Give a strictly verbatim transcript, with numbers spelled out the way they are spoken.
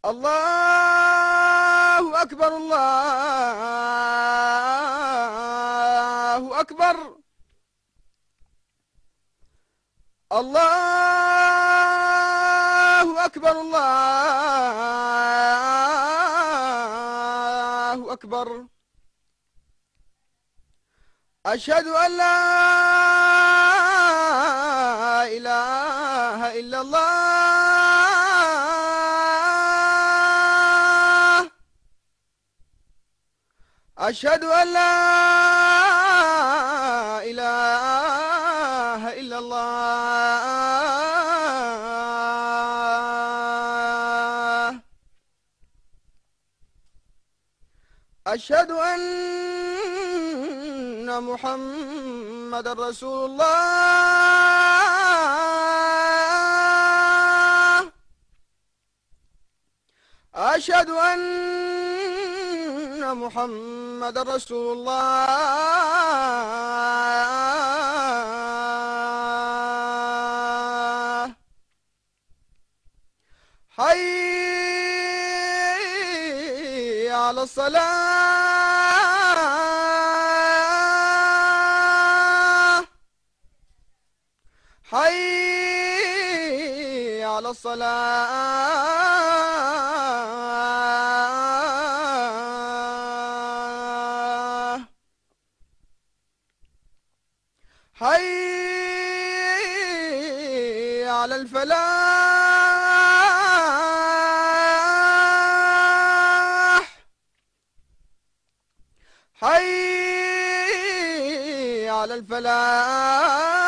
الله أكبر الله أكبر. الله أكبر الله أكبر. أشهد أن لا إله إلا الله. أشهد أن لا إله إلا الله. أشهد أن محمد رسول الله. أشهد أن محمد رسول الله. حي على الصلاة. حي على الصلاة. حي على الفلاح. حي على الفلاح.